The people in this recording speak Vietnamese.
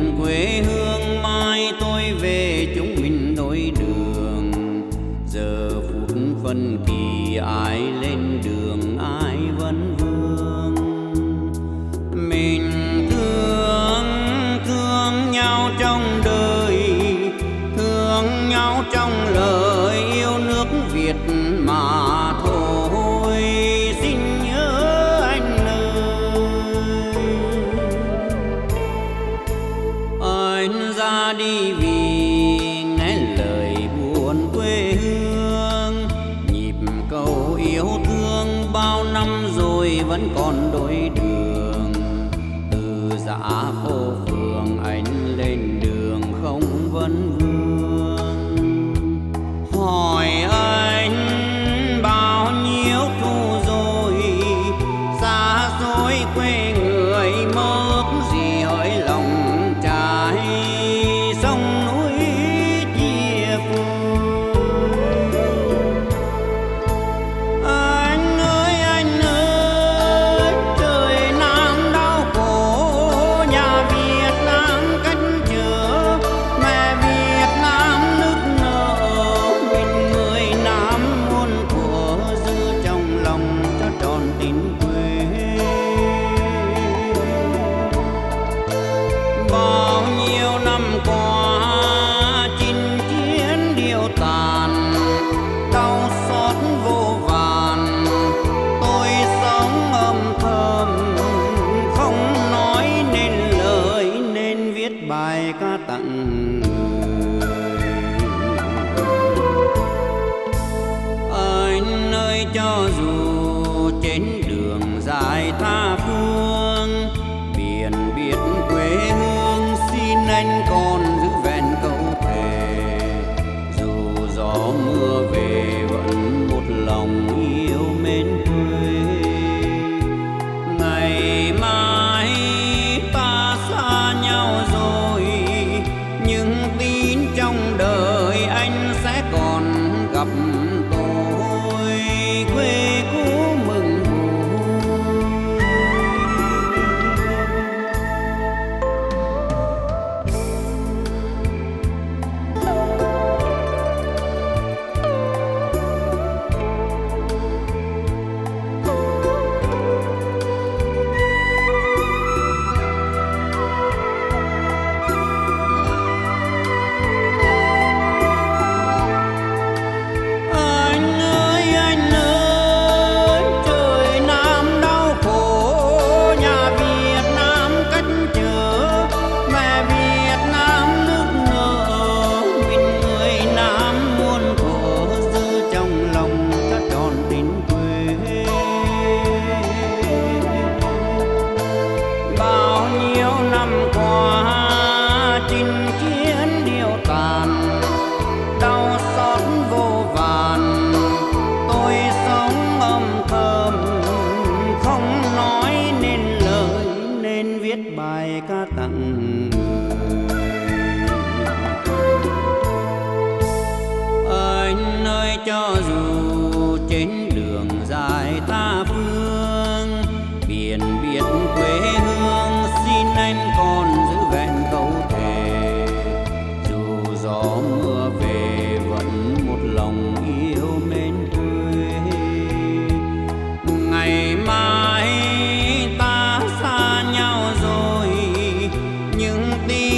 quê hương mai tôi về chúng mình đôi đường. Giờ phút phân kỳ ai lên đường ai vẫn vương. Mình thương nhau trong đời, thương nhau trong lời yêu nước Việt mà thôi. Xin nhớ anh ơi, anh ra đi vì nghe lời buồn quê hương. Nhịp cầu yêu thương bao năm rồi vẫn còn đôi đường. Từ dã phố phường anh lên đường không vấn vương. Hỏi anh bao nhiêu thu rồi, xa xôi quê người mơ ước gì hỡi lòng trai. Sông núi chia phôi, anh ơi, trời Nam đau khổ, nhà Việt Nam cách trở. Mẹ Việt Nam nức nở, mình người Nam muôn thuở giữ trong lòng cho tròn tình quê. Bao nhiêu năm qua chinh chiến điêu tàn, đau xót vô vàn. Tôi sống âm thầm không nói nên lời, nên viết bài ca tặng người. Anh ơi, cho dù trên đường dài tha phương, biển biệt quê hương, xin anh còn giữ vẹn câu thề. Dù gió mưa về vẫn một lòng yêu mến quê. Ngày mai ta xa nhau rồi, nhưng tin trong đời anh sẽ còn gặp tôi. Quê cũ mừng vui, anh ơi, trời Nam đau khổ, nhà Việt Nam cách trở. Mẹ Việt Nam nức nở, mình người Nam muôn thuở giữ trong lòng cho tròn tình quê. Bao nhiêu năm qua chinh chiến điêu tàn, đau xót vô vàn. Tôi sống âm thầm không nói nên lời, nên viết bài ca tặng người. Anh ơi, cho dù trên đường dài tha phương, biển biệt quê hương, xin anh còn giữ vẹn câu thề. Dù gió mưa về vẫn một lòng yêu mến quê. Ngày mai ta xa nhau rồi, nhưng tin